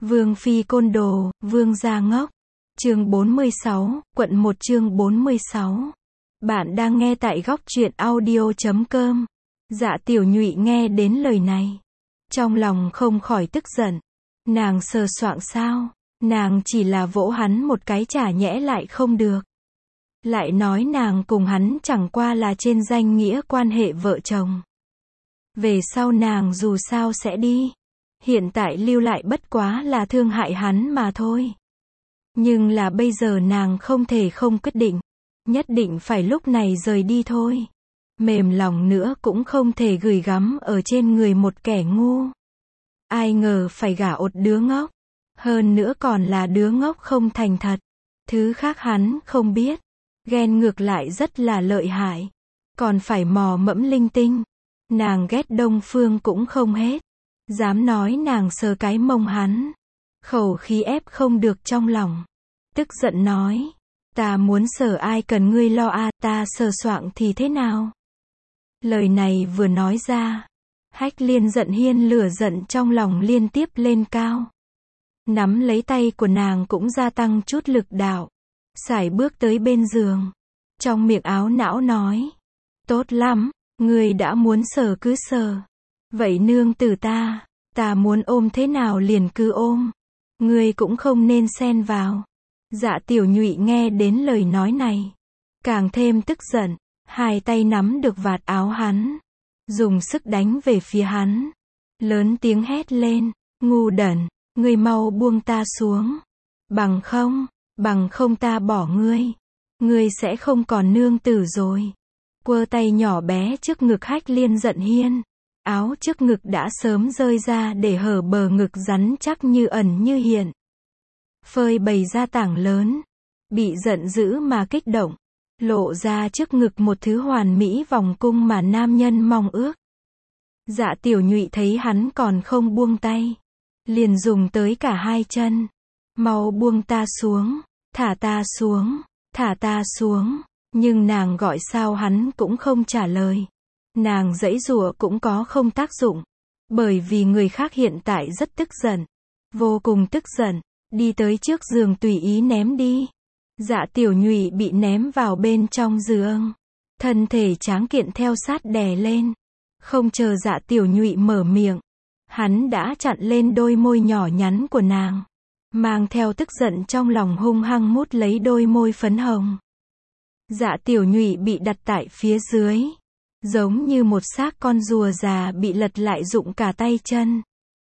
Vương phi côn đồ, vương gia ngốc. Chương 46, quận 1 chương 46. Bạn đang nghe tại góc truyện audio.com. Dạ Tiểu Nhụy nghe đến lời này, trong lòng không khỏi tức giận. Nàng sờ soạng sao? Nàng chỉ là vỗ hắn một cái chả nhẽ lại không được. Lại nói nàng cùng hắn chẳng qua là trên danh nghĩa quan hệ vợ chồng. Về sau nàng dù sao sẽ đi. Hiện tại lưu lại bất quá là thương hại hắn mà thôi. Nhưng là bây giờ nàng không thể không quyết định. Nhất định phải lúc này rời đi thôi. Mềm lòng nữa cũng không thể gửi gắm ở trên người một kẻ ngu. Ai ngờ phải gả một đứa ngốc. Hơn nữa còn là đứa ngốc không thành thật. Thứ khác hắn không biết. Ghen ngược lại rất là lợi hại. Còn phải mò mẫm linh tinh. Nàng ghét Đông Phương cũng không hết. Dám nói nàng sờ cái mông hắn. Khẩu khí ép không được trong lòng. Tức giận nói. Ta muốn sờ ai cần ngươi lo à, ta sờ soạng thì thế nào? Lời này vừa nói ra. Hách Liên giận hiên lửa giận trong lòng liên tiếp lên cao. Nắm lấy tay của nàng cũng gia tăng chút lực đạo. Sải bước tới bên giường. Trong miệng áo não nói. Tốt lắm, ngươi đã muốn sờ cứ sờ. Vậy nương tử ta muốn ôm thế nào liền cứ ôm. Ngươi cũng không nên xen vào. Dạ Tiểu Nhụy nghe đến lời nói này. Càng thêm tức giận. Hai tay nắm được vạt áo hắn. Dùng sức đánh về phía hắn. Lớn tiếng hét lên. Ngu đần, ngươi mau buông ta xuống. Bằng không ta bỏ ngươi. Ngươi sẽ không còn nương tử rồi. Quơ tay nhỏ bé trước ngực Hách Liên giận hiên. Áo trước ngực đã sớm rơi ra để hở bờ ngực rắn chắc như ẩn như hiện. Phơi bày ra tảng lớn. Bị giận dữ mà kích động. Lộ ra trước ngực một thứ hoàn mỹ vòng cung mà nam nhân mong ước. Dạ Tiểu Nhụy thấy hắn còn không buông tay. Liền dùng tới cả hai chân. Mau buông ta xuống. Thả ta xuống. Thả ta xuống. Nhưng nàng gọi sao hắn cũng không trả lời. Nàng giãy giụa cũng có không tác dụng. Bởi vì người khác hiện tại rất tức giận. Vô cùng tức giận. Đi tới trước giường tùy ý ném đi. Dạ Tiểu Nhụy bị ném vào bên trong giường. Thân thể tráng kiện theo sát đè lên. Không chờ Dạ Tiểu Nhụy mở miệng. Hắn đã chặn lên đôi môi nhỏ nhắn của nàng. Mang theo tức giận trong lòng hung hăng mút lấy đôi môi phấn hồng. Dạ Tiểu Nhụy bị đặt tại phía dưới. Giống như một xác con rùa già bị lật lại rụng cả tay chân.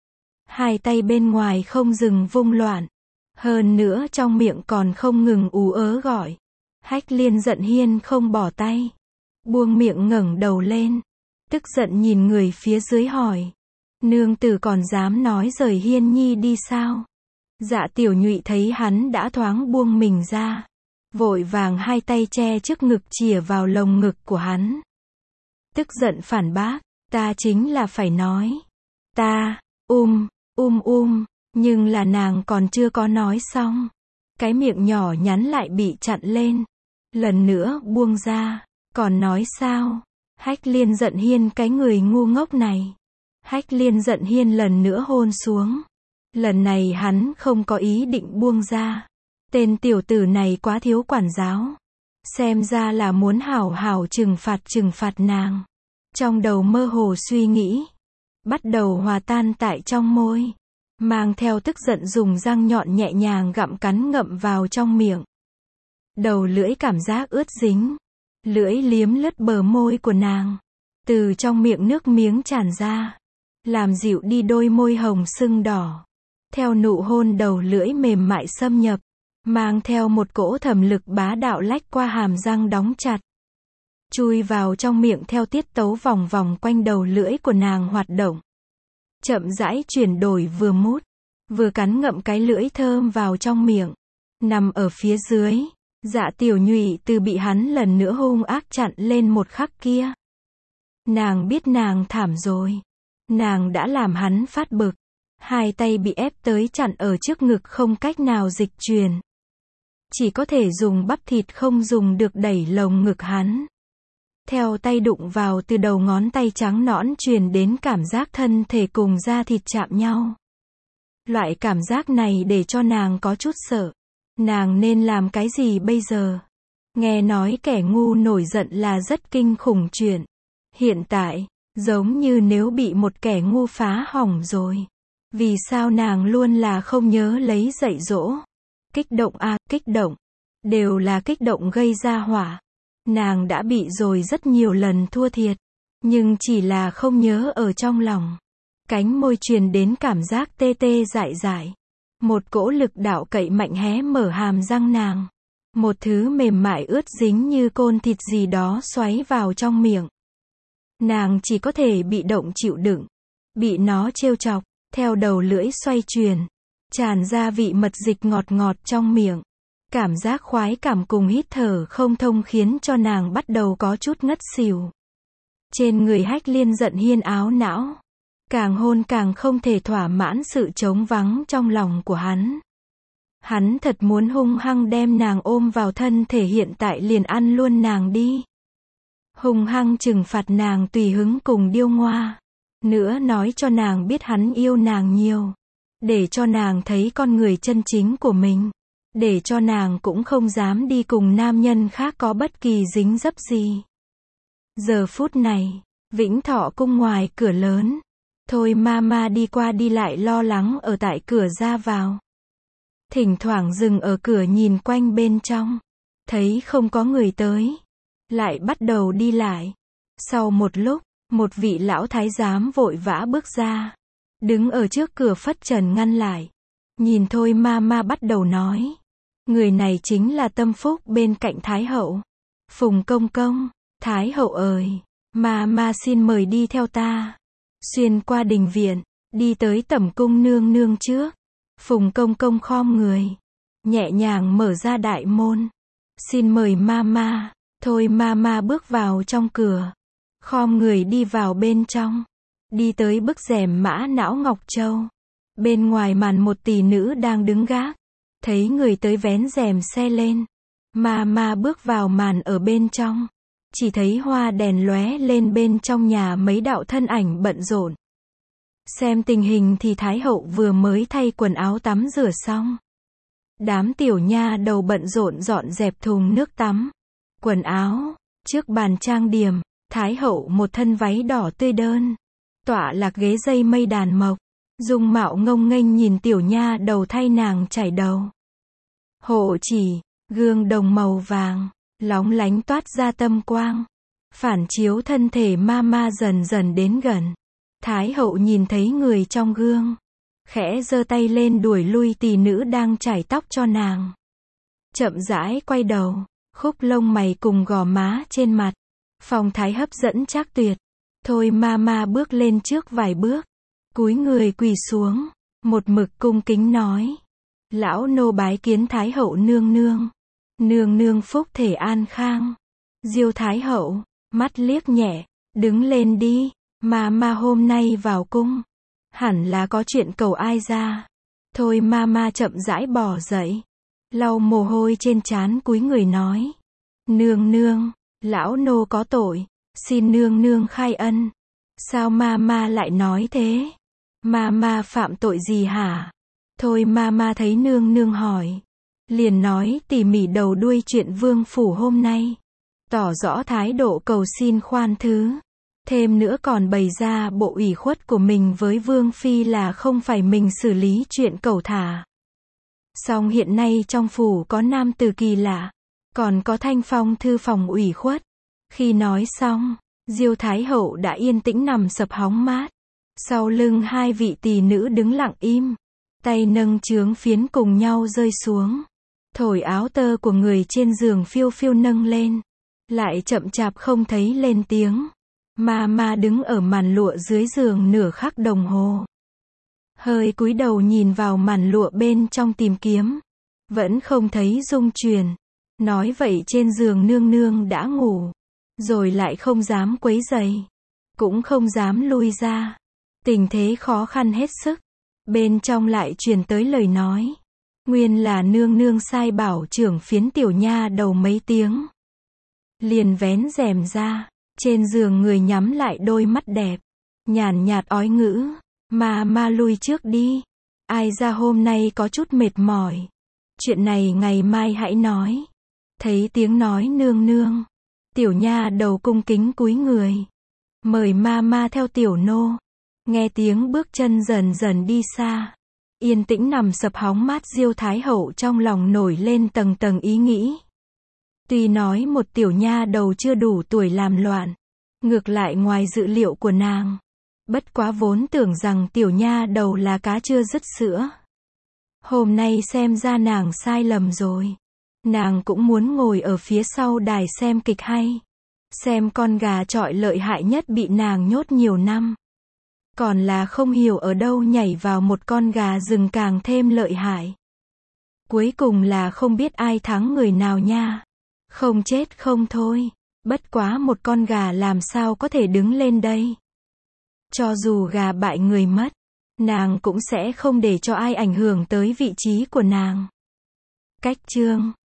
Hai tay bên ngoài không dừng vung loạn. Hơn nữa trong miệng còn không ngừng ú ớ gọi. Hách Liên giận hiên không bỏ tay. Buông miệng ngẩng đầu lên. Tức giận nhìn người phía dưới hỏi. Nương tử còn dám nói rời Hiên Nhi đi sao? Dạ Tiểu Nhụy thấy hắn đã thoáng buông mình ra. Vội vàng hai tay che trước ngực chìa vào lồng ngực của hắn. Tức giận phản bác. Ta chính là phải nói. Ta, nhưng là nàng còn chưa có nói xong. Cái miệng nhỏ nhắn lại bị chặn lên. Lần nữa buông ra. Còn nói sao? Hách Liên giận hiên cái người ngu ngốc này. Hách Liên giận hiên lần nữa hôn xuống. Lần này hắn không có ý định buông ra. Tên tiểu tử này quá thiếu quản giáo. Xem ra là muốn hảo hảo trừng phạt nàng. Trong đầu mơ hồ suy nghĩ. Bắt đầu hòa tan tại trong môi. Mang theo tức giận dùng răng nhọn nhẹ nhàng gặm cắn ngậm vào trong miệng. Đầu lưỡi cảm giác ướt dính. Lưỡi liếm lướt bờ môi của nàng. Từ trong miệng nước miếng tràn ra. Làm dịu đi đôi môi hồng sưng đỏ. Theo nụ hôn đầu lưỡi mềm mại xâm nhập. Mang theo một cỗ thẩm lực bá đạo lách qua hàm răng đóng chặt. Chui vào trong miệng theo tiết tấu vòng vòng quanh đầu lưỡi của nàng hoạt động. Chậm rãi chuyển đổi vừa mút. Vừa cắn ngậm cái lưỡi thơm vào trong miệng. Nằm ở phía dưới. Dạ Tiểu Nhụy từ bị hắn lần nữa hung ác chặn lên một khắc kia. Nàng biết nàng thảm rồi. Nàng đã làm hắn phát bực. Hai tay bị ép tới chặn ở trước ngực không cách nào dịch chuyển. Chỉ có thể dùng bắp thịt không dùng được đẩy lồng ngực hắn. Theo tay đụng vào từ đầu ngón tay trắng nõn truyền đến cảm giác thân thể cùng da thịt chạm nhau. Loại cảm giác này để cho nàng có chút sợ. Nàng nên làm cái gì bây giờ? Nghe nói kẻ ngu nổi giận là rất kinh khủng chuyện. Hiện tại, giống như nếu bị một kẻ ngu phá hỏng rồi. Vì sao nàng luôn là không nhớ lấy dạy dỗ? Kích động à, kích động. Đều là kích động gây ra hỏa. Nàng đã bị rồi rất nhiều lần thua thiệt. Nhưng chỉ là không nhớ ở trong lòng. Cánh môi truyền đến cảm giác tê tê dại dại. Một cỗ lực đạo cậy mạnh hé mở hàm răng nàng. Một thứ mềm mại ướt dính như côn thịt gì đó xoáy vào trong miệng. Nàng chỉ có thể bị động chịu đựng. Bị nó trêu chọc, theo đầu lưỡi xoay chuyển. Tràn ra vị mật dịch ngọt ngọt trong miệng. Cảm giác khoái cảm cùng hít thở không thông khiến cho nàng bắt đầu có chút ngất xỉu. Trên người Hách Liên giận hiên áo não. Càng hôn càng không thể thỏa mãn sự trống vắng trong lòng của hắn. Hắn thật muốn hung hăng đem nàng ôm vào thân thể hiện tại liền ăn luôn nàng đi. Hung hăng trừng phạt nàng tùy hứng cùng điêu ngoa. Nữa nói cho nàng biết hắn yêu nàng nhiều. Để cho nàng thấy con người chân chính của mình. Để cho nàng cũng không dám đi cùng nam nhân khác có bất kỳ dính dấp gì. Giờ phút này, Vĩnh Thọ cung ngoài cửa lớn. Thôi Mama đi qua đi lại lo lắng ở tại cửa ra vào. Thỉnh thoảng dừng ở cửa nhìn quanh bên trong. Thấy không có người tới. Lại bắt đầu đi lại. Sau một lúc, một vị lão thái giám vội vã bước ra. Đứng ở trước cửa phất trần ngăn lại. Nhìn Thôi Mama bắt đầu nói. Người này chính là tâm phúc bên cạnh Thái hậu. Phùng công công, Thái hậu ơi, Mama xin mời đi theo ta. Xuyên qua đình viện, đi tới tẩm cung nương nương trước. Phùng công công khom người, nhẹ nhàng mở ra đại môn. Xin mời Mama. Thôi Mama bước vào trong cửa, khom người đi vào bên trong. Đi tới bức rèm mã não ngọc châu. Bên ngoài màn một tỷ nữ đang đứng gác. Thấy người tới vén rèm xe lên. Mama bước vào màn ở bên trong. Chỉ thấy hoa đèn lóe lên bên trong nhà mấy đạo thân ảnh bận rộn. Xem tình hình thì Thái hậu vừa mới thay quần áo tắm rửa xong. Đám tiểu nha đầu bận rộn dọn dẹp thùng nước tắm, quần áo. Trước bàn trang điểm, Thái hậu một thân váy đỏ tươi đơn. Tọa lạc ghế dây mây đàn mộc. Dung mạo ngông nghênh nhìn tiểu nha đầu thay nàng chải đầu. Hộ chỉ, gương đồng màu vàng, lóng lánh toát ra tâm quang. Phản chiếu thân thể Mama dần dần đến gần. Thái hậu nhìn thấy người trong gương. Khẽ giơ tay lên đuổi lui tỷ nữ đang chải tóc cho nàng. Chậm rãi quay đầu, khúc lông mày cùng gò má trên mặt. Phong thái hấp dẫn trác tuyệt. Thôi Mama bước lên trước vài bước. Cúi người quỳ xuống. Một mực cung kính nói. Lão nô bái kiến Thái hậu nương nương. Nương nương phúc thể an khang. Diêu Thái hậu, mắt liếc nhẹ. Đứng lên đi. Mama hôm nay vào cung. Hẳn là có chuyện cầu ai ra. Thôi Mama chậm rãi bò dậy. Lau mồ hôi trên trán cúi người nói. Nương nương, lão nô có tội. Xin nương nương khai ân. Sao Mama lại nói thế? Mama phạm tội gì hả? Thôi Mama thấy nương nương hỏi. Liền nói tỉ mỉ đầu đuôi chuyện vương phủ hôm nay. Tỏ rõ thái độ cầu xin khoan thứ. Thêm nữa còn bày ra bộ ủy khuất của mình với vương phi là không phải mình xử lý chuyện cẩu thả. Song hiện nay trong phủ có nam tử kỳ lạ. Còn có Thanh Phong thư phòng ủy khuất. Khi nói xong, Diêu Thái hậu đã yên tĩnh nằm sập hóng mát. Sau lưng hai vị tỷ nữ đứng lặng im. Tay nâng chướng phiến cùng nhau rơi xuống. Thổi áo tơ của người trên giường phiêu phiêu nâng lên. Lại chậm chạp không thấy lên tiếng. Mama đứng ở màn lụa dưới giường nửa khắc đồng hồ. Hơi cúi đầu nhìn vào màn lụa bên trong tìm kiếm. Vẫn không thấy rung chuyển. Nói vậy trên giường nương nương đã ngủ. Rồi lại không dám quấy rầy. Cũng không dám lui ra. Tình thế khó khăn hết sức. Bên trong lại truyền tới lời nói. Nguyên là nương nương sai bảo trưởng phiến tiểu nha đầu mấy tiếng. Liền vén rèm ra. Trên giường người nhắm lại đôi mắt đẹp. Nhàn nhạt ói ngữ. Mama lui trước đi. Ai ra hôm nay có chút mệt mỏi. Chuyện này ngày mai hãy nói. Thấy tiếng nói nương nương. Tiểu nha đầu cung kính cúi người. Mời ma theo tiểu nô. Nghe tiếng bước chân dần dần đi xa. Yên tĩnh nằm sập hóng mát Diêu Thái Hậu trong lòng nổi lên tầng tầng ý nghĩ. Tuy nói một tiểu nha đầu chưa đủ tuổi làm loạn. Ngược lại ngoài dự liệu của nàng. Bất quá vốn tưởng rằng tiểu nha đầu là cá chưa dứt sữa. Hôm nay xem ra nàng sai lầm rồi. Nàng cũng muốn ngồi ở phía sau đài xem kịch hay. Xem con gà chọi lợi hại nhất bị nàng nhốt nhiều năm. Còn là không hiểu ở đâu nhảy vào một con gà rừng càng thêm lợi hại. Cuối cùng là không biết ai thắng người nào nha. Không chết không thôi. Bất quá một con gà làm sao có thể đứng lên đây. Cho dù gà bại người mất, nàng cũng sẽ không để cho ai ảnh hưởng tới vị trí của nàng. Cách chương